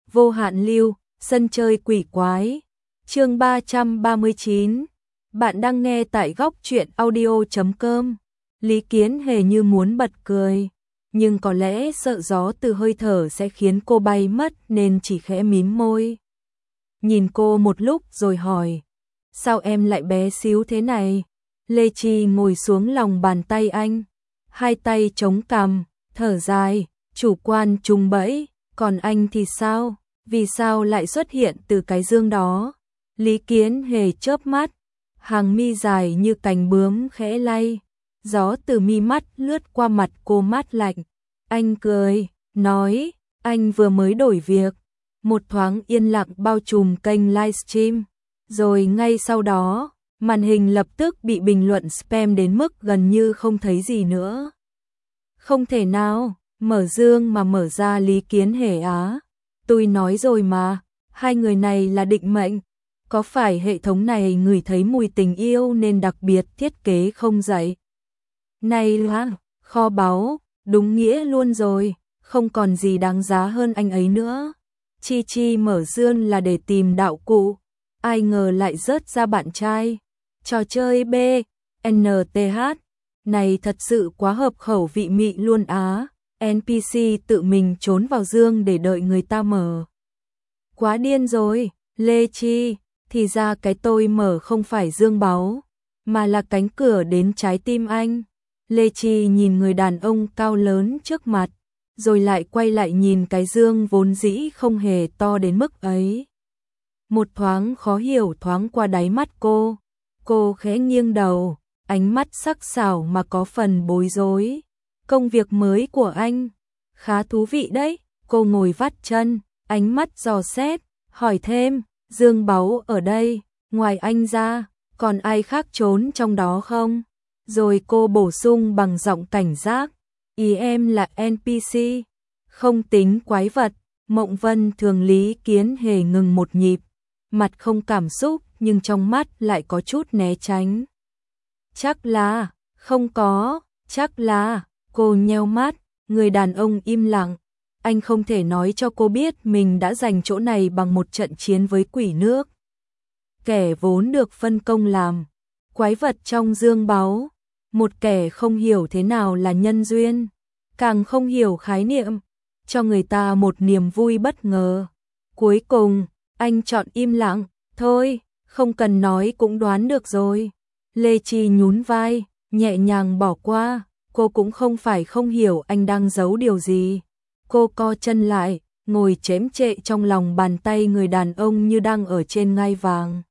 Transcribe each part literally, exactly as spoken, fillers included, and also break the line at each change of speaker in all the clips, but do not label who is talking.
Vô hạn lưu, sân chơi quỷ quái. Chương ba trăm ba mươi chín. Bạn đang nghe tại góc truyện audio chấm com. Lý Kiến hề như muốn bật cười, nhưng có lẽ sợ gió từ hơi thở sẽ khiến cô bay mất nên chỉ khẽ mím môi. Nhìn cô một lúc rồi hỏi, sao em lại bé xíu thế này? Lê Chi ngồi xuống lòng bàn tay anh, hai tay chống cằm, thở dài, chủ quan trùng bẫy, còn anh thì sao? Vì sao lại xuất hiện từ cái dương đó? Lý Kiến hề chớp mắt, hàng mi dài như cánh bướm khẽ lay, gió từ mi mắt lướt qua mặt cô mát lạnh. Anh cười, nói, anh vừa mới đổi việc. Một thoáng yên lặng bao trùm kênh livestream, rồi ngay sau đó, màn hình lập tức bị bình luận spam đến mức gần như không thấy gì nữa. Không thể nào, mở dương mà mở ra Lý Kiến hề á. Tôi nói rồi mà, hai người này là định mệnh. Có phải hệ thống này ngửi thấy mùi tình yêu nên đặc biệt thiết kế không dậy? Này là kho báu, đúng nghĩa luôn rồi, không còn gì đáng giá hơn anh ấy nữa. Chi Chi mở dương là để tìm đạo cụ, ai ngờ lại rớt ra bạn trai. Trò chơi B, en tê hát, này thật sự quá hợp khẩu vị mị luôn á. en pê xê tự mình trốn vào dương để đợi người ta mở. Quá điên rồi, Lê Chi, thì ra cái tôi mở không phải dương báu, mà là cánh cửa đến trái tim anh. Lê Chi nhìn người đàn ông cao lớn trước mặt, rồi lại quay lại nhìn cái dương vốn dĩ không hề to đến mức ấy. Một thoáng khó hiểu thoáng qua đáy mắt cô, cô khẽ nghiêng đầu, ánh mắt sắc sảo mà có phần bối rối. Công việc mới của anh, khá thú vị đấy. Cô ngồi vắt chân, ánh mắt dò xét, hỏi thêm, dương báu ở đây, ngoài anh ra, còn ai khác trốn trong đó không? Rồi cô bổ sung bằng giọng cảnh giác, ý em là en pê xê, không tính quái vật. Mộng Vân Thường Lý Kiến hề ngừng một nhịp, mặt không cảm xúc nhưng trong mắt lại có chút né tránh. Chắc là, không có, chắc là, cô nheo mắt, người đàn ông im lặng. Anh không thể nói cho cô biết mình đã giành chỗ này bằng một trận chiến với quỷ nước. Kẻ vốn được phân công làm quái vật trong dương báu, một kẻ không hiểu thế nào là nhân duyên, càng không hiểu khái niệm, cho người ta một niềm vui bất ngờ. Cuối cùng, anh chọn im lặng, thôi, không cần nói cũng đoán được rồi. Lê Chi nhún vai, nhẹ nhàng bỏ qua, cô cũng không phải không hiểu anh đang giấu điều gì. Cô co chân lại, ngồi chễm chệ trong lòng bàn tay người đàn ông như đang ở trên ngai vàng.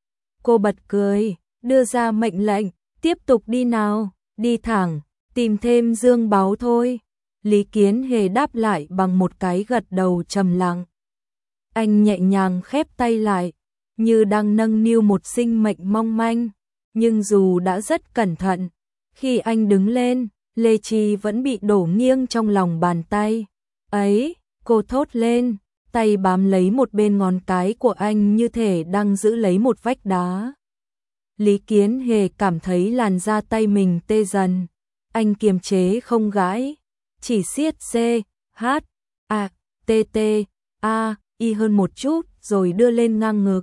Cô bật cười, đưa ra mệnh lệnh, tiếp tục đi nào, đi thẳng, tìm thêm dương báu thôi. Lý Kiến hề đáp lại bằng một cái gật đầu trầm lặng. Anh nhẹ nhàng khép tay lại, như đang nâng niu một sinh mệnh mong manh, nhưng dù đã rất cẩn thận, khi anh đứng lên, Lê Chi vẫn bị đổ nghiêng trong lòng bàn tay. Ấy, cô thốt lên, tay bám lấy một bên ngón cái của anh như thể đang giữ lấy một vách đá. Lý Kiến hề cảm thấy làn da tay mình tê dần. Anh kiềm chế không gãi, chỉ siết C, H, A, T, T, A, I hơn một chút rồi đưa lên ngang ngực.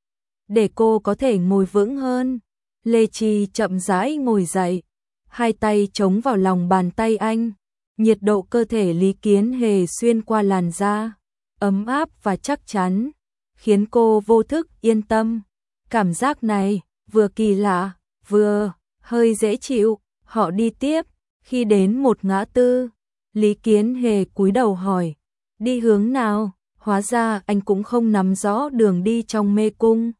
Để cô có thể ngồi vững hơn, Lê Chi chậm rãi ngồi dậy, hai tay chống vào lòng bàn tay anh. Nhiệt độ cơ thể Lý Kiến hề xuyên qua làn da, ấm áp và chắc chắn, khiến cô vô thức yên tâm. Cảm giác này, vừa kỳ lạ, vừa hơi dễ chịu. Họ đi tiếp, khi đến một ngã tư, Lý Kiến hề cúi đầu hỏi, đi hướng nào? Hóa ra anh cũng không nắm rõ đường đi trong mê cung.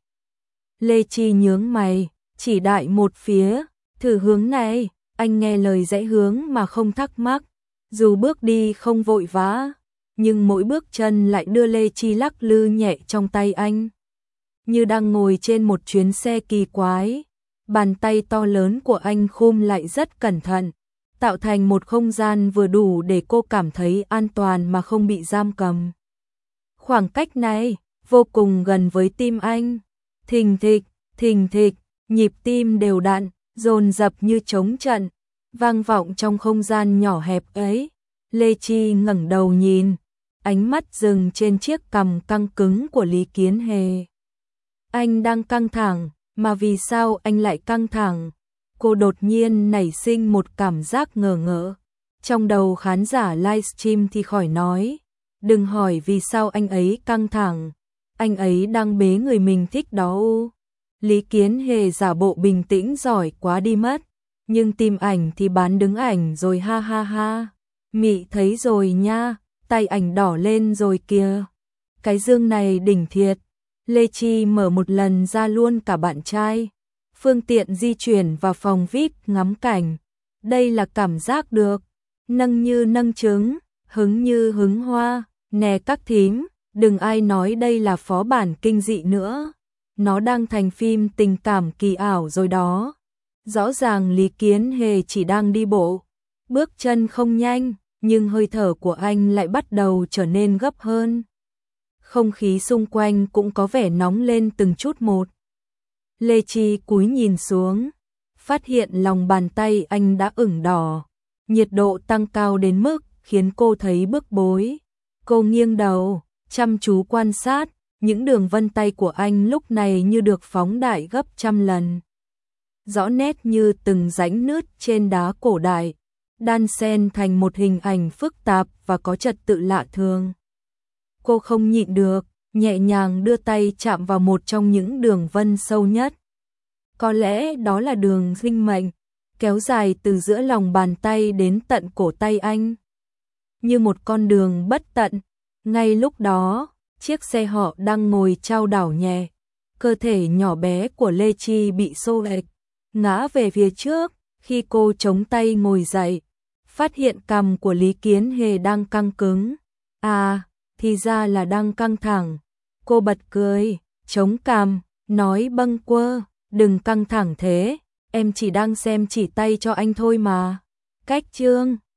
Lê Chi nhướng mày, chỉ đại một phía, thử hướng này. Anh nghe lời dãy hướng mà không thắc mắc. Dù bước đi không vội vã, nhưng mỗi bước chân lại đưa Lê Chi lắc lư nhẹ trong tay anh, như đang ngồi trên một chuyến xe kỳ quái. Bàn tay to lớn của anh khum lại rất cẩn thận, tạo thành một không gian vừa đủ để cô cảm thấy an toàn mà không bị giam cầm. Khoảng cách này vô cùng gần với tim anh, thình thịch, thình thịch, nhịp tim đều đặn, dồn dập như trống trận, vang vọng trong không gian nhỏ hẹp ấy. Lê Chi ngẩng đầu nhìn, ánh mắt dừng trên chiếc cằm căng cứng của Lý Kiến Hề. Anh đang căng thẳng, mà vì sao anh lại căng thẳng? Cô đột nhiên nảy sinh một cảm giác ngờ ngỡ. Trong đầu khán giả livestream thì khỏi nói, đừng hỏi vì sao anh ấy căng thẳng, anh ấy đang bế người mình thích đó u. Lý Kiến Hề giả bộ bình tĩnh giỏi quá đi mất, nhưng tìm ảnh thì bán đứng ảnh rồi ha ha ha. Mị thấy rồi nha, tay ảnh đỏ lên rồi kìa. Cái dương này đỉnh thiệt. Lê Chi mở một lần ra luôn cả bạn trai. Phương tiện di chuyển vào phòng vi ai pi ngắm cảnh. Đây là cảm giác được. Nâng như nâng trứng, hứng như hứng hoa. Nè các thím, đừng ai nói đây là phó bản kinh dị nữa. Nó đang thành phim tình cảm kỳ ảo rồi đó. Rõ ràng Lý Kiến Hề chỉ đang đi bộ. Bước chân không nhanh, nhưng hơi thở của anh lại bắt đầu trở nên gấp hơn. Không khí xung quanh cũng có vẻ nóng lên từng chút một. Lê Chi cúi nhìn xuống, phát hiện lòng bàn tay anh đã ửng đỏ. Nhiệt độ tăng cao đến mức khiến cô thấy bức bối. Cô nghiêng đầu, chăm chú quan sát, những đường vân tay của anh lúc này như được phóng đại gấp trăm lần. Rõ nét như từng rãnh nứt trên đá cổ đại, đan xen thành một hình ảnh phức tạp và có trật tự lạ thường. Cô không nhịn được, nhẹ nhàng đưa tay chạm vào một trong những đường vân sâu nhất. Có lẽ đó là đường sinh mệnh, kéo dài từ giữa lòng bàn tay đến tận cổ tay anh. Như một con đường bất tận. Ngay lúc đó, chiếc xe họ đang ngồi chao đảo nhẹ. Cơ thể nhỏ bé của Lê Chi bị xô lệch, ngã về phía trước. Khi cô chống tay ngồi dậy, phát hiện cằm của Lý Kiến Hề đang căng cứng. À, thì ra là đang căng thẳng. Cô bật cười, chống cằm, nói bâng quơ, đừng căng thẳng thế, em chỉ đang xem chỉ tay cho anh thôi mà. Cách chương